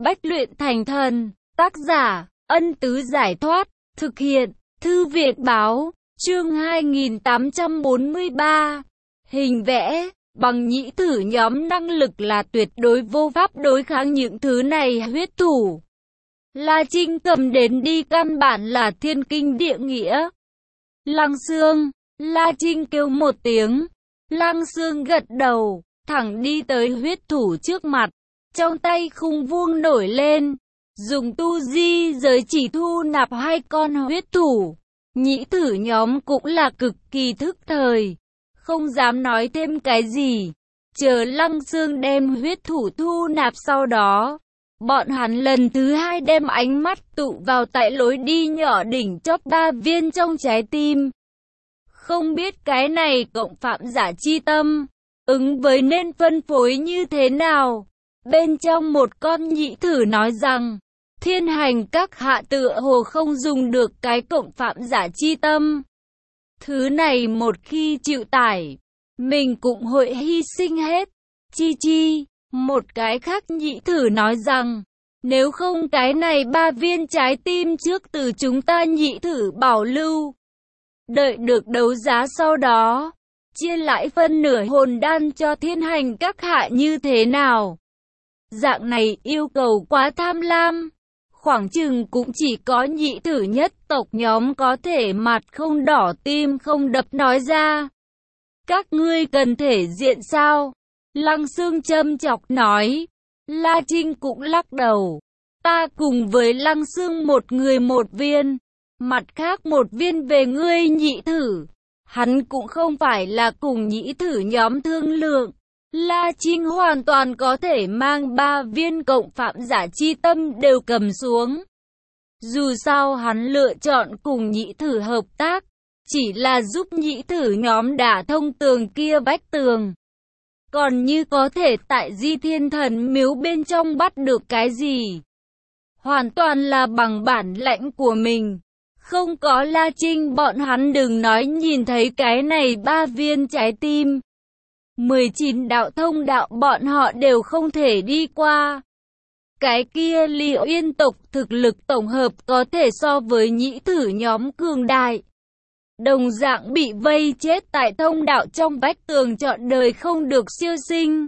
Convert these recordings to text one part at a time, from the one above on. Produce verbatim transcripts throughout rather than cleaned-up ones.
Bách luyện thành thần, tác giả, Ân Tứ Giải Thoát, thực hiện, Thư viện Báo, chương hai nghìn tám trăm bốn mươi ba. Hình vẽ, bằng nhĩ thử nhóm năng lực là tuyệt đối vô pháp đối kháng những thứ này huyết thủ. La Trinh cầm đến đi căn bản là thiên kinh địa nghĩa. Lăng Xương, La Trinh kêu một tiếng. Lăng Xương gật đầu, thẳng đi tới huyết thủ trước mặt. Trong tay khung vuông nổi lên, dùng tu di giới chỉ thu nạp hai con huyết thủ. Nhĩ thử nhóm cũng là cực kỳ thức thời, không dám nói thêm cái gì. Chờ Lăng Xương đem huyết thủ thu nạp sau đó, bọn hắn lần thứ hai đem ánh mắt tụ vào tại lối đi nhỏ đỉnh chóp ba viên trong trái tim. Không biết cái này cộng phạm giả chi tâm, ứng với nên phân phối như thế nào. Bên trong một con nhĩ thử nói rằng, thiên hành các hạ tựa hồ không dùng được cái cộng phạm giả chi tâm. Thứ này một khi chịu tải, mình cũng hội hy sinh hết. Chi chi, một cái khác nhĩ thử nói rằng, nếu không cái này ba viên trái tim trước từ chúng ta nhĩ thử bảo lưu. Đợi được đấu giá sau đó, chia lại phân nửa hồn đan cho thiên hành các hạ như thế nào? Dạng này yêu cầu quá tham lam, khoảng chừng cũng chỉ có nhĩ thử nhất tộc nhóm có thể mặt không đỏ tim không đập nói ra. Các ngươi cần thể diện sao? Lăng Xương châm chọc nói. La Trinh cũng lắc đầu. Ta cùng với Lăng Xương một người một viên, mặt khác một viên về ngươi nhĩ thử. Hắn cũng không phải là cùng nhĩ thử nhóm thương lượng. La Trinh hoàn toàn có thể mang ba viên cộng phạm giả chi tâm đều cầm xuống. Dù sao hắn lựa chọn cùng nhĩ thử hợp tác, chỉ là giúp nhĩ thử nhóm đả thông tường kia vách tường. Còn như có thể tại Di Thiên Thần Miếu bên trong bắt được cái gì, hoàn toàn là bằng bản lãnh của mình. Không có La Trinh bọn hắn đừng nói nhìn thấy cái này ba viên trái tim. mười chín đạo thông đạo bọn họ đều không thể đi qua. Cái kia Ly Uyên tộc thực lực tổng hợp có thể so với nhĩ thử nhóm cường đại. Đồng dạng bị vây chết tại thông đạo trong vách tường trọn đời không được siêu sinh.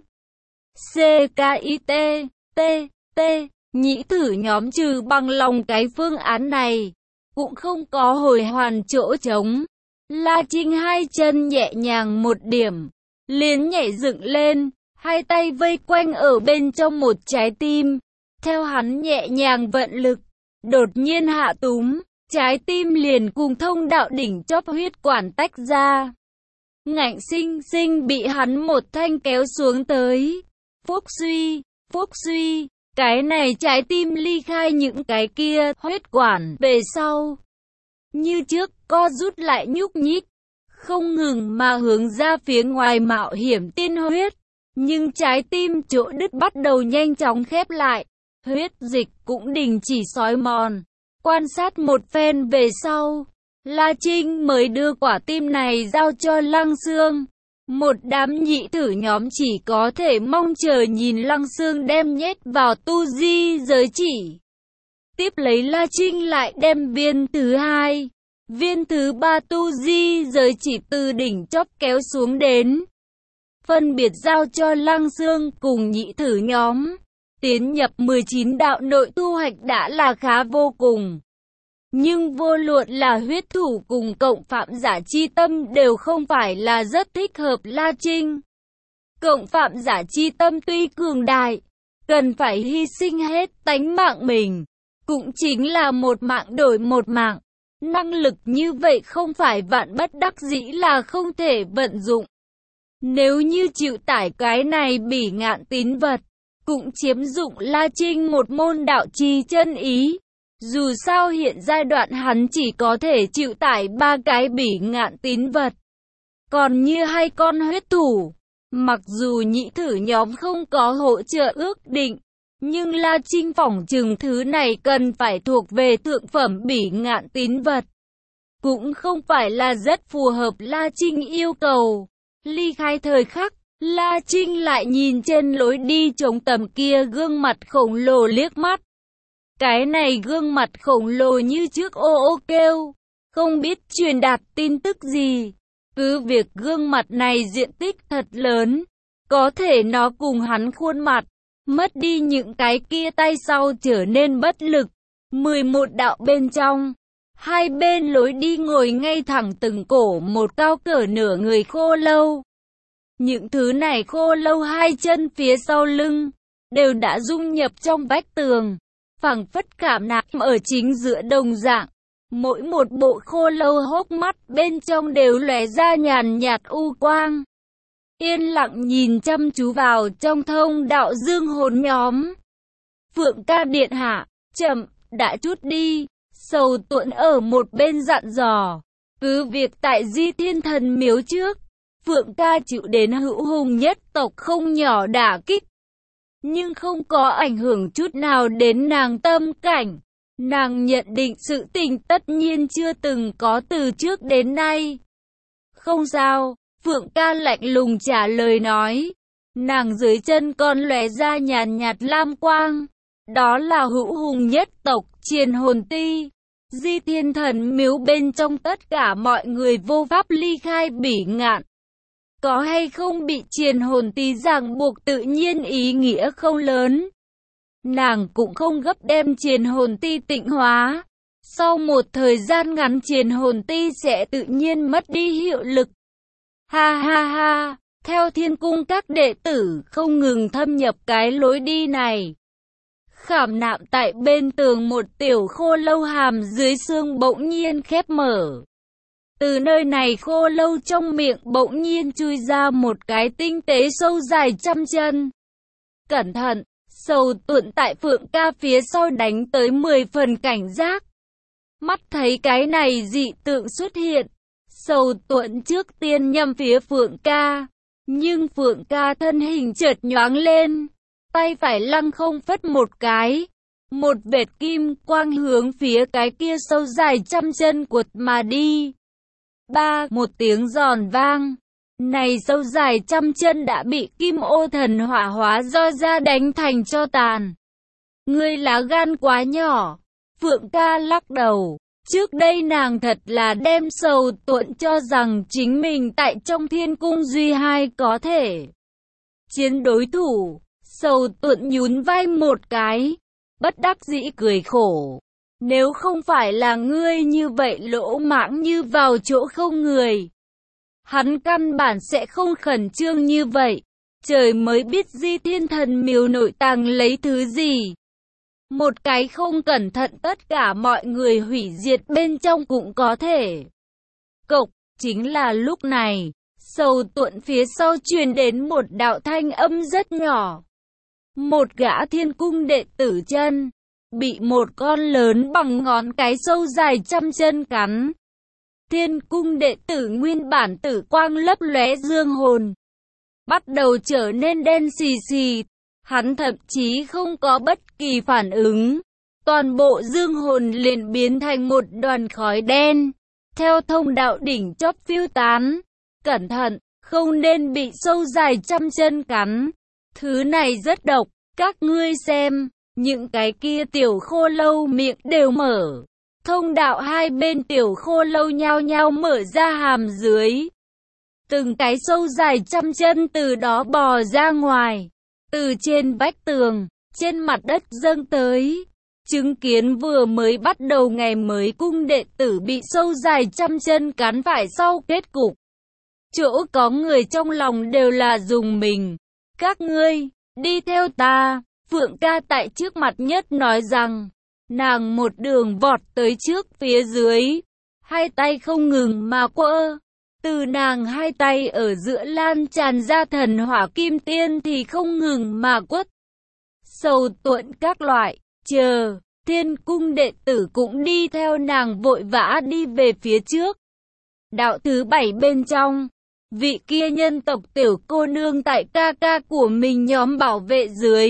C K I T, T, T, nhĩ thử nhóm trừ bằng lòng cái phương án này, cũng không có hồi hoàn chỗ trống. La Trinh hai chân nhẹ nhàng một điểm, liền nhảy dựng lên, hai tay vây quanh ở bên trong một trái tim. Theo hắn nhẹ nhàng vận lực, đột nhiên hạ túm, trái tim liền cùng thông đạo đỉnh chóp huyết quản tách ra. Ngạnh sinh sinh bị hắn một thanh kéo xuống tới. Phúc suy, phúc suy, cái này trái tim ly khai những cái kia huyết quản về sau. Như trước co rút lại nhúc nhích, không ngừng mà hướng ra phía ngoài mạo hiểm tiên huyết. Nhưng trái tim chỗ đứt bắt đầu nhanh chóng khép lại, huyết dịch cũng đình chỉ xói mòn. Quan sát một phen về sau, La Trinh mới đưa quả tim này giao cho Lăng Xương. Một đám nhĩ thử nhóm chỉ có thể mong chờ nhìn Lăng Xương đem nhét vào tu di giới chỉ. Tiếp lấy La Trinh lại đem viên thứ hai, viên thứ ba tu di giới chỉ từ đỉnh chóp kéo xuống đến. Phân biệt giao cho Lăng Xương cùng nhĩ thử nhóm. Tiến nhập mười chín đạo nội thu hoạch đã là khá vô cùng. Nhưng vô luận là huyết thủ cùng cộng phạm giả chi tâm đều không phải là rất thích hợp La Trinh. Cộng phạm giả chi tâm tuy cường đại, cần phải hy sinh hết tánh mạng mình, cũng chính là một mạng đổi một mạng. Năng lực như vậy không phải vạn bất đắc dĩ là không thể vận dụng. Nếu như chịu tải cái này bỉ ngạn tín vật, cũng chiếm dụng La Trinh một môn đạo chi chân ý. Dù sao hiện giai đoạn hắn chỉ có thể chịu tải ba cái bỉ ngạn tín vật. Còn như hai con huyết thủ, mặc dù nhĩ thử nhóm không có hỗ trợ ước định, nhưng La Trinh phỏng chừng thứ này cần phải thuộc về thượng phẩm bỉ ngạn tín vật. Cũng không phải là rất phù hợp La Trinh yêu cầu. Ly khai thời khắc, La Trinh lại nhìn trên lối đi trống tầm kia gương mặt khổng lồ liếc mắt. Cái này gương mặt khổng lồ như trước ô ô kêu, không biết truyền đạt tin tức gì. Cứ việc gương mặt này diện tích thật lớn, có thể nó cùng hắn khuôn mặt, mất đi những cái kia tay sau trở nên bất lực. mười một đạo bên trong, hai bên lối đi ngồi ngay thẳng từng cổ một cao cỡ nửa người khô lâu. Những thứ này khô lâu hai chân phía sau lưng, đều đã dung nhập trong vách tường, phảng phất cảm nạp ở chính giữa đồng dạng. Mỗi một bộ khô lâu hốc mắt bên trong đều lóe ra nhàn nhạt u quang. Yên lặng nhìn chăm chú vào trong thông đạo dương hồn nhóm. Phượng ca điện hạ, chậm, đã chút đi. Sầu Tuẫn ở một bên dặn dò. Cứ việc tại Di Thiên Thần miếu trước, Phượng ca chịu đến hữu hùng nhất tộc không nhỏ đả kích, nhưng không có ảnh hưởng chút nào đến nàng tâm cảnh. Nàng nhận định sự tình tất nhiên chưa từng có từ trước đến nay. Không sao, Phượng ca lạnh lùng trả lời nói. Nàng dưới chân còn lóe ra nhàn nhạt lam quang. Đó là hữu hùng nhất tộc Triền Hồn Ti. Di Thiên Thần miếu bên trong tất cả mọi người vô pháp ly khai Bỉ Ngạn. Có hay không bị Triền Hồn Ti ràng buộc tự nhiên ý nghĩa không lớn. Nàng cũng không gấp đem Triền Hồn Ti tịnh hóa. Sau một thời gian ngắn Triền Hồn Ti sẽ tự nhiên mất đi hiệu lực. Ha ha ha, theo Thiên Cung các đệ tử không ngừng thâm nhập cái lối đi này. Khảm nạm tại bên tường một tiểu khô lâu hàm dưới xương bỗng nhiên khép mở. Từ nơi này khô lâu trong miệng bỗng nhiên chui ra một cái tinh tế sâu dài trăm chân. Cẩn thận! Sầu Tuẫn tại Phượng ca phía sau đánh tới mười phần cảnh giác. Mắt thấy cái này dị tượng xuất hiện, Sầu Tuẫn trước tiên nhằm phía Phượng ca, nhưng Phượng ca thân hình chợt nhoáng lên, tay phải lăng không phất một cái, một vệt kim quang hướng phía cái kia sâu dài trăm chân quật mà đi. Ba, một tiếng giòn vang. Này sâu dài trăm chân đã bị kim ô thần hỏa hóa do ra đánh thành cho tàn. Ngươi lá gan quá nhỏ. Phượng ca lắc đầu. Trước đây nàng thật là đem Sầu Tuẫn cho rằng chính mình tại trong Thiên Cung duy hai có thể chiến đối thủ. Sầu Tuẫn nhún vai một cái, bất đắc dĩ cười khổ. Nếu không phải là ngươi như vậy lỗ mãng như vào chỗ không người, hắn căn bản sẽ không khẩn trương như vậy. Trời mới biết Di Thiên Thần miếu nội tàng lấy thứ gì. Một cái không cẩn thận tất cả mọi người hủy diệt bên trong cũng có thể. Cộc, chính là lúc này, Sầu Tuẫn phía sau truyền đến một đạo thanh âm rất nhỏ. Một gã Thiên Cung đệ tử chân, bị một con lớn bằng ngón cái sâu dài trăm chân cắn. Thiên Cung đệ tử nguyên bản tử quang lấp lóe dương hồn, bắt đầu trở nên đen xì xì. Hắn thậm chí không có bất kỳ phản ứng. Toàn bộ dương hồn liền biến thành một đoàn khói đen, theo thông đạo đỉnh chóp phiêu tán. Cẩn thận, không nên bị sâu dài trăm chân cắn. Thứ này rất độc, các ngươi xem, những cái kia tiểu khô lâu miệng đều mở. Thông đạo hai bên tiểu khô lâu nhao nhao mở ra hàm dưới. Từng cái sâu dài trăm chân từ đó bò ra ngoài. Từ trên vách tường, trên mặt đất dâng tới. Chứng kiến vừa mới bắt đầu ngày mới cung đệ tử bị sâu dài trăm chân cắn phải sau kết cục. Chỗ có người trong lòng đều là dùng mình. Các ngươi, đi theo ta. Phượng ca tại trước mặt nhất nói rằng. Nàng một đường vọt tới trước phía dưới. Hai tay không ngừng mà quơ. Từ nàng hai tay ở giữa lan tràn ra thần hỏa kim tiên thì không ngừng mà quất. Sầu Tuẫn các loại, chờ, Thiên Cung đệ tử cũng đi theo nàng vội vã đi về phía trước. Đạo thứ bảy bên trong, vị kia nhân tộc tiểu cô nương tại ca ca của mình nhóm bảo vệ dưới.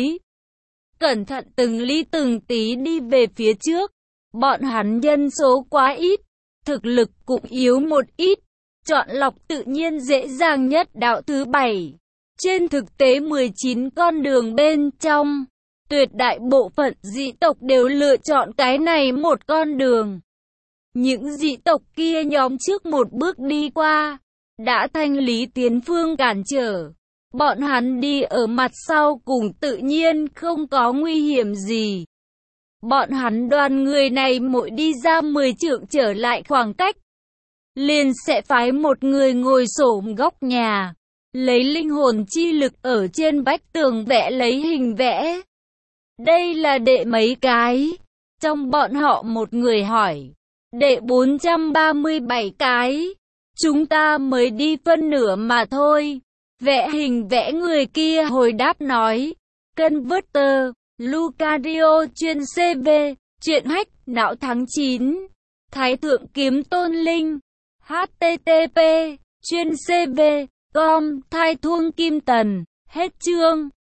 Cẩn thận từng ly từng tí đi về phía trước, bọn hắn nhân số quá ít, thực lực cũng yếu một ít. Chọn lọc tự nhiên dễ dàng nhất đạo thứ bảy. Trên thực tế mười chín con đường bên trong, tuyệt đại bộ phận dị tộc đều lựa chọn cái này một con đường. Những dị tộc kia nhóm trước một bước đi qua, đã thanh lý tiến phương cản trở. Bọn hắn đi ở mặt sau cùng tự nhiên không có nguy hiểm gì. Bọn hắn đoàn người này mỗi đi ra mười trượng trở lại khoảng cách, liền sẽ phái một người ngồi xổm góc nhà, lấy linh hồn chi lực ở trên vách tường vẽ lấy hình vẽ. Đây là đệ mấy cái? Trong bọn họ một người hỏi. Đệ bốn trăm ba mươi bảy cái. Chúng ta mới đi phân nửa mà thôi. Vẽ hình vẽ người kia hồi đáp nói. Converter, Lucario chuyên xê vê, chuyện hack, não tháng chín. Thái thượng kiếm tôn linh. hát tê tê pê, chuyên xê vê, com, thai thuông kim tần. Hết chương.